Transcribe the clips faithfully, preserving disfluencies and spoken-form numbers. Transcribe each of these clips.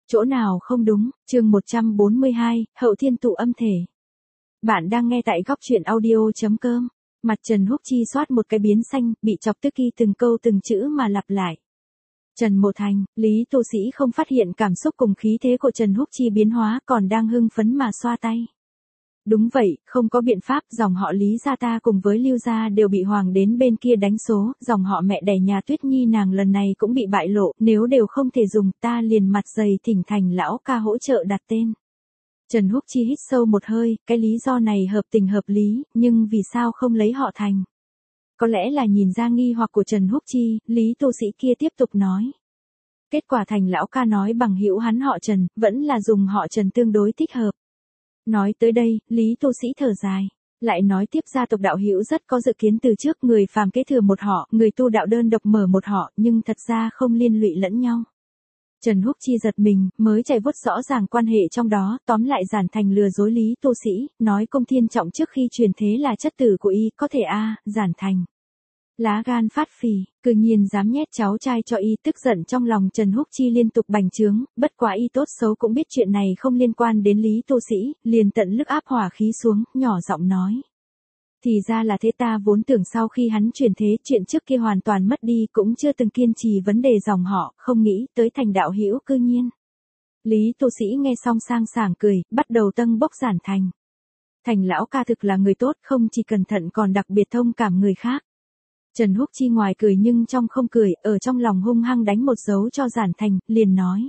Chỗ nào không đúng, chương một trăm bốn mươi hai, Hậu Thiên Tụ Âm Thể. Bạn đang nghe tại góc truyện audio.com. Mặt Trần Húc Chi xoát một cái biến xanh, bị chọc tức khi từng câu từng chữ mà lặp lại. Trần Mộ Thành, Lý Tô Sĩ không phát hiện cảm xúc cùng khí thế của Trần Húc Chi biến hóa, còn đang hưng phấn mà xoa tay. Đúng vậy, không có biện pháp, dòng họ Lý gia ta cùng với Lưu gia đều bị hoàng đến bên kia đánh số, dòng họ mẹ đẻ nhà Tuyết Nhi nàng lần này cũng bị bại lộ, nếu đều không thể dùng, ta liền mặt dày thỉnh Thành lão ca hỗ trợ đặt tên. Trần Húc Chi hít sâu một hơi, cái lý do này hợp tình hợp lý, nhưng vì sao không lấy họ Thành? Có lẽ là nhìn ra nghi hoặc của Trần Húc Chi, Lý Tô Sĩ kia tiếp tục nói. Kết quả Thành lão ca nói bằng hữu hắn họ Trần, vẫn là dùng họ Trần tương đối thích hợp. Nói tới đây, Lý Tô Sĩ thở dài, lại nói tiếp gia tộc đạo hữu rất có dự kiến từ trước, người phàm kế thừa một họ, người tu đạo đơn độc mở một họ, nhưng thật ra không liên lụy lẫn nhau. Trần Húc Chi giật mình, mới chạy vuốt rõ ràng quan hệ trong đó, tóm lại Giản Thành lừa dối Lý Tô Sĩ, nói Công Thiên Trọng trước khi truyền thế là chất tử của y, có thể a, à, Giản Thành. Lá gan phát phì, cư nhiên dám nhét cháu trai cho y, tức giận trong lòng Trần Húc Chi liên tục bành trướng, bất quá y tốt xấu cũng biết chuyện này không liên quan đến Lý Tô Sĩ, liền tận lực áp hỏa khí xuống, nhỏ giọng nói. Thì ra là thế, ta vốn tưởng sau khi hắn truyền thế, chuyện trước kia hoàn toàn mất đi, cũng chưa từng kiên trì vấn đề dòng họ, không nghĩ tới Thành đạo hữu cư nhiên. Lý Tô Sĩ nghe xong sang sảng cười, bắt đầu tâng bốc Giản Thành. Thành lão ca thực là người tốt, không chỉ cẩn thận còn đặc biệt thông cảm người khác. Trần Húc Chi ngoài cười nhưng trong không cười, ở trong lòng hung hăng đánh một dấu cho Giản Thành, liền nói.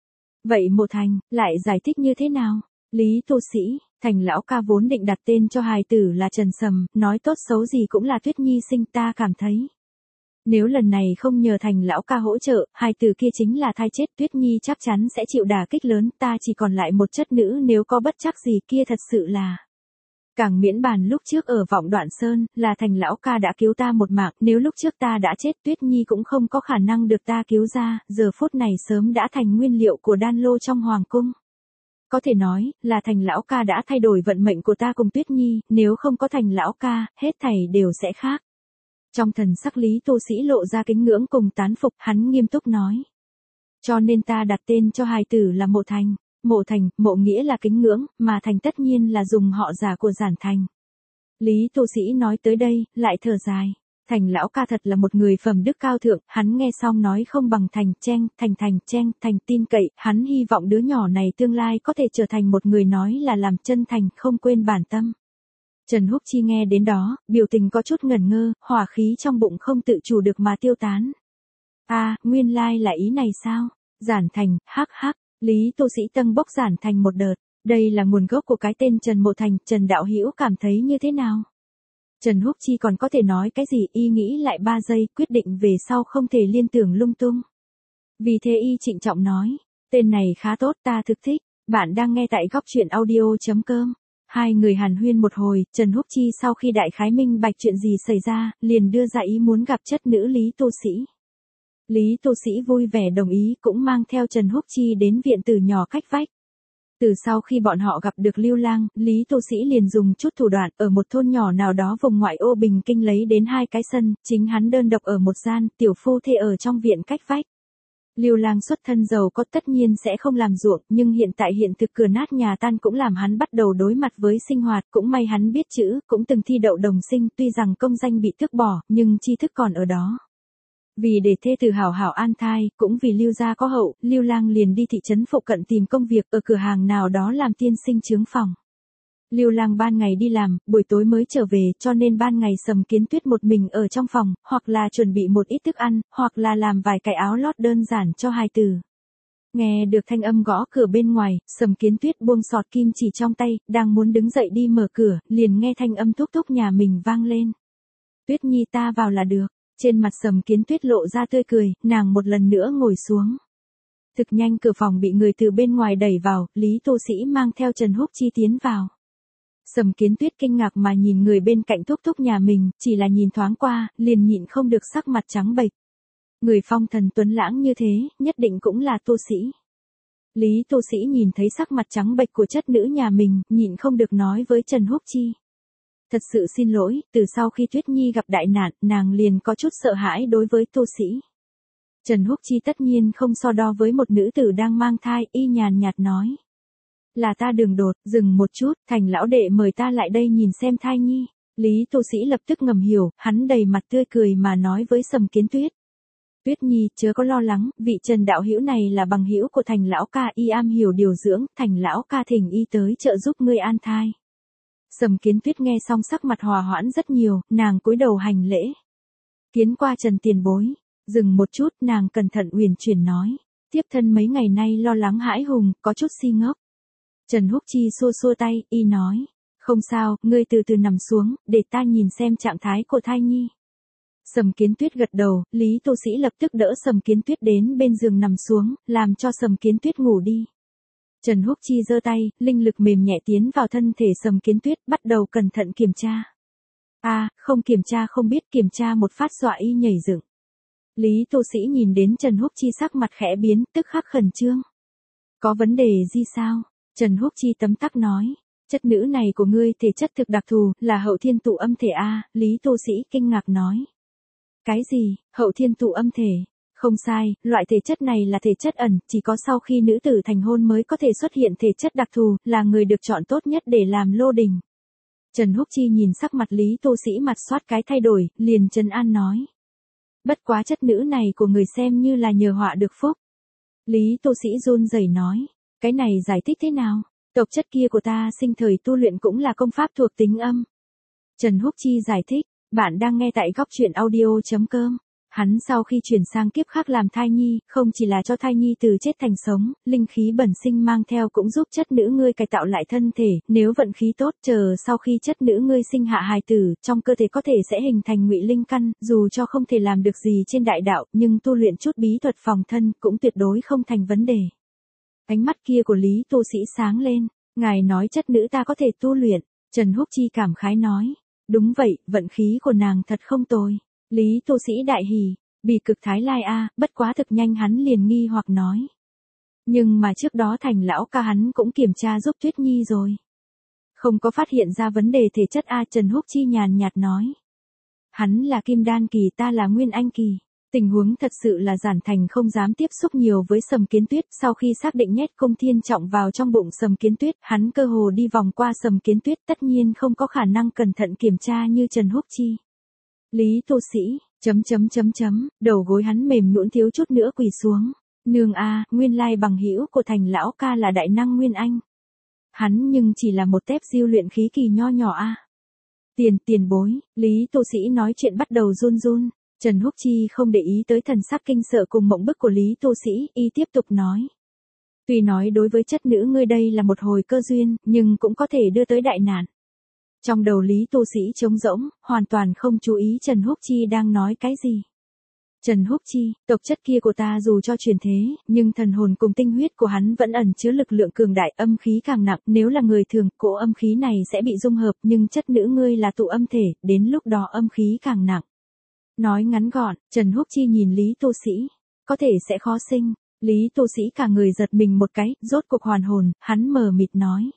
Vậy Mộ Thành, lại giải thích như thế nào? Lý Tô Sĩ, Thành lão ca vốn định đặt tên cho hài tử là Trần Sầm, nói tốt xấu gì cũng là Tuyết Nhi sinh, ta cảm thấy. Nếu lần này không nhờ Thành lão ca hỗ trợ, hài tử kia chính là thai chết, Tuyết Nhi chắc chắn sẽ chịu đả kích lớn, ta chỉ còn lại một chất nữ, nếu có bất trắc gì kia thật sự là. Càng miễn bàn lúc trước ở Vọng Đoạn Sơn, là Thành lão ca đã cứu ta một mạng, nếu lúc trước ta đã chết Tuyết Nhi cũng không có khả năng được ta cứu ra, giờ phút này sớm đã thành nguyên liệu của đan lô trong hoàng cung. Có thể nói, là Thành lão ca đã thay đổi vận mệnh của ta cùng Tuyết Nhi, nếu không có Thành lão ca, hết thảy đều sẽ khác. Trong thần sắc Lý Tô Sĩ lộ ra kính ngưỡng cùng tán phục, hắn nghiêm túc nói. Cho nên ta đặt tên cho hài tử là Mộ Thành. Mộ Thành, mộ nghĩa là kính ngưỡng, mà Thành tất nhiên là dùng họ giả của Giản Thành. Lý Tô Sĩ nói tới đây, lại thở dài. Thành lão ca thật là một người phẩm đức cao thượng, hắn nghe xong nói không bằng Thành, Chen, Thành Thành, Chen, Thành tin cậy, hắn hy vọng đứa nhỏ này tương lai có thể trở thành một người nói là làm chân thành, không quên bản tâm. Trần Húc Chi nghe đến đó, biểu tình có chút ngẩn ngơ, hỏa khí trong bụng không tự chủ được mà tiêu tán. À, nguyên lai là ý này sao? Giản Thành, hắc hắc. Lý Tô Sĩ tâng bốc Giản Thành một đợt, đây là nguồn gốc của cái tên Trần Mộ Thành, Trần đạo hữu cảm thấy như thế nào? Trần Húc Chi còn có thể nói cái gì, y nghĩ lại ba giây, quyết định về sau không thể liên tưởng lung tung. Vì thế y trịnh trọng nói, tên này khá tốt, ta thực thích, bạn đang nghe tại góc truyện audio.com. Hai người hàn huyên một hồi, Trần Húc Chi sau khi đại khái minh bạch chuyện gì xảy ra, liền đưa ra ý muốn gặp chất nữ Lý Tô Sĩ. Lý Tô Sĩ vui vẻ đồng ý, cũng mang theo Trần Húc Chi đến viện tử nhỏ cách vách. Từ sau khi bọn họ gặp được Lưu Lang, Lý Tô Sĩ liền dùng chút thủ đoạn, ở một thôn nhỏ nào đó vùng ngoại ô Bình Kinh lấy đến hai cái sân, chính hắn đơn độc ở một gian, tiểu phu thê ở trong viện cách vách. Lưu Lang xuất thân giàu có tất nhiên sẽ không làm ruộng, nhưng hiện tại hiện thực cửa nát nhà tan cũng làm hắn bắt đầu đối mặt với sinh hoạt, cũng may hắn biết chữ, cũng từng thi đậu đồng sinh, tuy rằng công danh bị tước bỏ, nhưng tri thức còn ở đó. Vì để thê tử hảo hảo an thai, cũng vì Lưu gia có hậu, Lưu Lang liền đi thị trấn phụ cận tìm công việc ở cửa hàng nào đó làm tiên sinh chướng phòng. Lưu Lang ban ngày đi làm, buổi tối mới trở về, cho nên ban ngày Sầm Kiến Tuyết một mình ở trong phòng, hoặc là chuẩn bị một ít thức ăn, hoặc là làm vài cái áo lót đơn giản cho hài tử. Nghe được thanh âm gõ cửa bên ngoài, Sầm Kiến Tuyết buông sọt kim chỉ trong tay, đang muốn đứng dậy đi mở cửa, liền nghe thanh âm thúc thúc nhà mình vang lên. Tuyết Nhi ta vào là được. Trên mặt Sầm Kiến Tuyết lộ ra tươi cười, nàng một lần nữa ngồi xuống. Thực nhanh cửa phòng bị người từ bên ngoài đẩy vào, Lý Tô Sĩ mang theo Trần Húc Chi tiến vào. Sầm Kiến Tuyết kinh ngạc mà nhìn người bên cạnh thúc thúc nhà mình, chỉ là nhìn thoáng qua, liền nhịn không được sắc mặt trắng bệch. Người phong thần tuấn lãng như thế, nhất định cũng là Tô Sĩ. Lý Tô Sĩ nhìn thấy sắc mặt trắng bệch của chất nữ nhà mình, nhịn không được nói với Trần Húc Chi. Thật sự xin lỗi, từ sau khi Tuyết Nhi gặp đại nạn, nàng liền có chút sợ hãi đối với Tô Sĩ. Trần Húc Chi tất nhiên không so đo với một nữ tử đang mang thai, y nhàn nhạt nói. Là ta đường đột, dừng một chút, Thành lão đệ mời ta lại đây nhìn xem thai nhi. Lý Tu Sĩ lập tức ngầm hiểu, hắn đầy mặt tươi cười mà nói với Sầm Kiến Tuyết. Tuyết nhi, chớ có lo lắng, vị Trần đạo hữu này là bằng hữu của Thành lão ca, y am hiểu điều dưỡng, Thành lão ca thỉnh y tới trợ giúp ngươi an thai. Sầm Kiến Tuyết nghe xong sắc mặt hòa hoãn rất nhiều, nàng cúi đầu hành lễ. Kiến qua Trần tiền bối, dừng một chút, nàng cẩn thận uyển chuyển nói, tiếp thân mấy ngày nay lo lắng hãi hùng, có chút si ngốc. Trần Húc Chi xua xua tay, y nói, không sao, ngươi từ từ nằm xuống, để ta nhìn xem trạng thái của thai nhi. Sầm Kiến Tuyết gật đầu, Lý Tu Sĩ lập tức đỡ Sầm Kiến Tuyết đến bên giường nằm xuống, làm cho Sầm Kiến Tuyết ngủ đi. Trần Húc Chi giơ tay, linh lực mềm nhẹ tiến vào thân thể Sầm Kiến Tuyết, bắt đầu cẩn thận kiểm tra. A, à, không kiểm tra không biết, kiểm tra một phát dọa y nhảy dựng. Lý Tu Sĩ nhìn đến Trần Húc Chi sắc mặt khẽ biến, tức khắc khẩn trương. Có vấn đề gì sao? Trần Húc Chi tấm tắc nói. Chất nữ này của ngươi thể chất thực đặc thù, là hậu thiên tụ âm thể A, Lý Tu Sĩ kinh ngạc nói. Cái gì, hậu thiên tụ âm thể? Không sai, loại thể chất này là thể chất ẩn, chỉ có sau khi nữ tử thành hôn mới có thể xuất hiện thể chất đặc thù, là người được chọn tốt nhất để làm lô đình. Trần Húc Chi nhìn sắc mặt Lý Tu Sĩ mặt soát cái thay đổi, liền trấn an nói. Bất quá chất nữ này của người xem như là nhờ họa được phúc. Lý Tu Sĩ run rẩy nói, cái này giải thích thế nào? Tộc chất kia của ta sinh thời tu luyện cũng là công pháp thuộc tính âm. Trần Húc Chi giải thích, bạn đang nghe tại góc truyện audio chấm com. Hắn sau khi chuyển sang kiếp khác làm thai nhi, không chỉ là cho thai nhi từ chết thành sống, linh khí bẩm sinh mang theo cũng giúp chất nữ ngươi cải tạo lại thân thể, nếu vận khí tốt chờ sau khi chất nữ ngươi sinh hạ hài tử, trong cơ thể có thể sẽ hình thành ngụy linh căn, dù cho không thể làm được gì trên đại đạo, nhưng tu luyện chút bí thuật phòng thân cũng tuyệt đối không thành vấn đề. Ánh mắt kia của Lý Tu Sĩ sáng lên, ngài nói chất nữ ta có thể tu luyện, Trần Húc Chi cảm khái nói, đúng vậy, vận khí của nàng thật không tồi. Lý Tu Sĩ đại hỉ, bì cực thái lai a, bất quá thực nhanh hắn liền nghi hoặc nói. Nhưng mà trước đó Thành lão ca hắn cũng kiểm tra giúp Tuyết Nhi rồi. Không có phát hiện ra vấn đề thể chất a, Trần Húc Chi nhàn nhạt nói. Hắn là Kim Đan kỳ, ta là Nguyên Anh kỳ. Tình huống thật sự là Giản Thành không dám tiếp xúc nhiều với Sầm Kiến Tuyết, sau khi xác định nhét Cung Thiên Trọng vào trong bụng Sầm Kiến Tuyết, hắn cơ hồ đi vòng qua Sầm Kiến Tuyết, tất nhiên không có khả năng cẩn thận kiểm tra như Trần Húc Chi. Lý Tu Sĩ, chấm chấm chấm chấm, đầu gối hắn mềm nhũn thiếu chút nữa quỳ xuống. Nương a, nguyên lai bằng hữu của Thành lão ca là đại năng Nguyên Anh. Hắn nhưng chỉ là một tép diêu luyện khí kỳ nho nhỏ a. Tiền tiền bối, Lý Tu Sĩ nói chuyện bắt đầu run run. Trần Húc Chi không để ý tới thần sắc kinh sợ cùng mộng bức của Lý Tu Sĩ, y tiếp tục nói. Tuy nói đối với chất nữ ngươi đây là một hồi cơ duyên, nhưng cũng có thể đưa tới đại nạn. Trong đầu Lý Tu Sĩ trống rỗng, hoàn toàn không chú ý Trần Húc Chi đang nói cái gì. Trần Húc Chi, tộc chất kia của ta dù cho truyền thế, nhưng thần hồn cùng tinh huyết của hắn vẫn ẩn chứa lực lượng cường đại, âm khí càng nặng, nếu là người thường, cỗ âm khí này sẽ bị dung hợp, nhưng chất nữ ngươi là tụ âm thể, đến lúc đó âm khí càng nặng. Nói ngắn gọn, Trần Húc Chi nhìn Lý Tu Sĩ, có thể sẽ khó sinh. Lý Tu Sĩ cả người giật mình một cái, rốt cuộc hoàn hồn, hắn mờ mịt nói.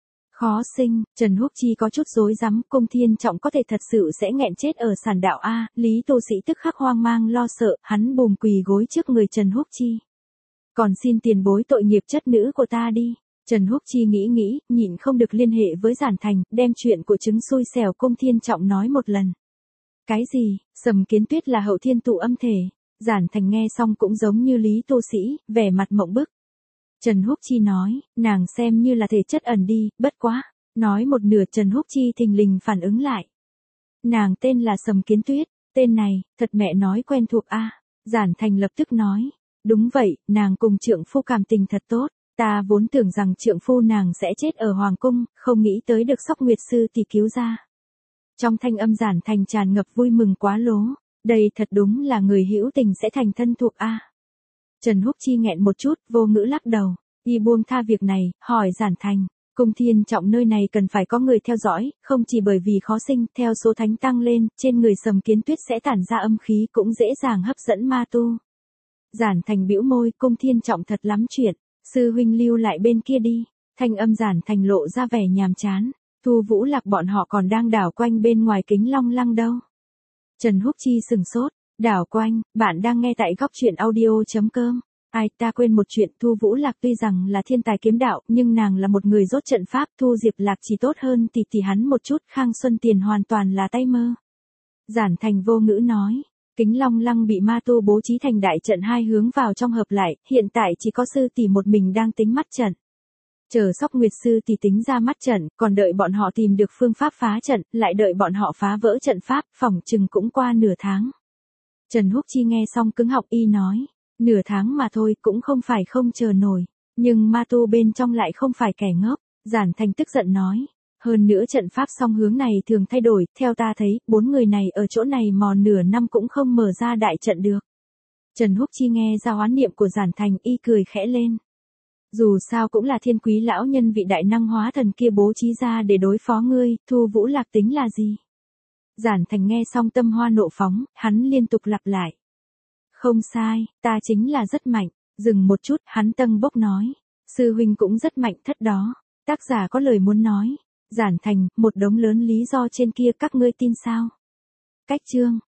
Khó sinh, Trần Húc Chi có chút rối rắm, Cung Thiên Trọng có thể thật sự sẽ nghẹn chết ở sản đạo A, Lý Tu Sĩ tức khắc hoang mang lo sợ, hắn bùm quỳ gối trước người Trần Húc Chi. Còn xin tiền bối tội nghiệp chất nữ của ta đi. Trần Húc Chi nghĩ nghĩ, nhịn không được liên hệ với Giản Thành, đem chuyện của chứng xui xẻo Cung Thiên Trọng nói một lần. Cái gì, Sầm Kiến Tuyết là hậu thiên tụ âm thể. Giản Thành nghe xong cũng giống như Lý Tu Sĩ, vẻ mặt mộng bức. Trần Húc Chi nói, nàng xem như là thể chất ẩn đi, bất quá. Nói một nửa Trần Húc Chi thình lình phản ứng lại. Nàng tên là Sầm Kiến Tuyết, tên này, thật mẹ nói quen thuộc a. Giản Thành lập tức nói, đúng vậy, nàng cùng trượng phu cảm tình thật tốt. Ta vốn tưởng rằng trượng phu nàng sẽ chết ở Hoàng Cung, không nghĩ tới được Sóc Nguyệt Sư thì cứu ra. Trong thanh âm Giản Thành tràn ngập vui mừng quá lố, đây thật đúng là người hữu tình sẽ thành thân thuộc a. Trần Húc Chi nghẹn một chút, vô ngữ lắc đầu, y buông tha việc này, hỏi Giản Thành, Cung Thiên Trọng nơi này cần phải có người theo dõi, không chỉ bởi vì khó sinh, theo số thánh tăng lên, trên người Sầm Kiến Tuyết sẽ tản ra âm khí cũng dễ dàng hấp dẫn ma tu. Giản Thành bĩu môi, Cung Thiên Trọng thật lắm chuyện, sư huynh lưu lại bên kia đi. Thanh âm Giản Thành lộ ra vẻ nhàm chán. Thu Vũ Lạc bọn họ còn đang đảo quanh bên ngoài Kính Long Lăng đâu. Trần Húc Chi sừng sốt, Đảo quanh, bạn đang nghe tại góc chuyện audio.com. Ai ta quên một chuyện, Thu Vũ Lạc tuy rằng là thiên tài kiếm đạo, nhưng nàng là một người dốt trận pháp, Thu Diệp Lạc chỉ tốt hơn tỷ tỷ hắn một chút, Khang Xuân Tiền hoàn toàn là tay mơ. Giản Thành vô ngữ nói, Kính Long Lăng bị ma tu bố trí thành đại trận hai hướng vào trong hợp lại, hiện tại chỉ có sư tỷ một mình đang tính mắt trận. Chờ Sóc Nguyệt sư tỷ tính ra mắt trận, còn đợi bọn họ tìm được phương pháp phá trận, lại đợi bọn họ phá vỡ trận pháp, phỏng chừng cũng qua nửa tháng. Trần Húc Chi nghe xong cứng họng y nói, nửa tháng mà thôi cũng không phải không chờ nổi, nhưng ma tu bên trong lại không phải kẻ ngốc. Giản Thành tức giận nói, hơn nữa trận pháp song hướng này thường thay đổi, theo ta thấy, bốn người này ở chỗ này mò nửa năm cũng không mở ra đại trận được. Trần Húc Chi nghe ra oán niệm của Giản Thành y cười khẽ lên. Dù sao cũng là Thiên Quý lão nhân vị đại năng hóa thần kia bố trí ra để đối phó ngươi, Thu Vũ Lạc tính là gì? Giản Thành nghe xong tâm hoa nộ phóng, hắn liên tục lặp lại. Không sai, ta chính là rất mạnh. Dừng một chút, hắn tâng bốc nói. Sư huynh cũng rất mạnh thất đó. Tác giả có lời muốn nói. Giản Thành, một đống lớn lý do trên kia các ngươi tin sao? Cách chương.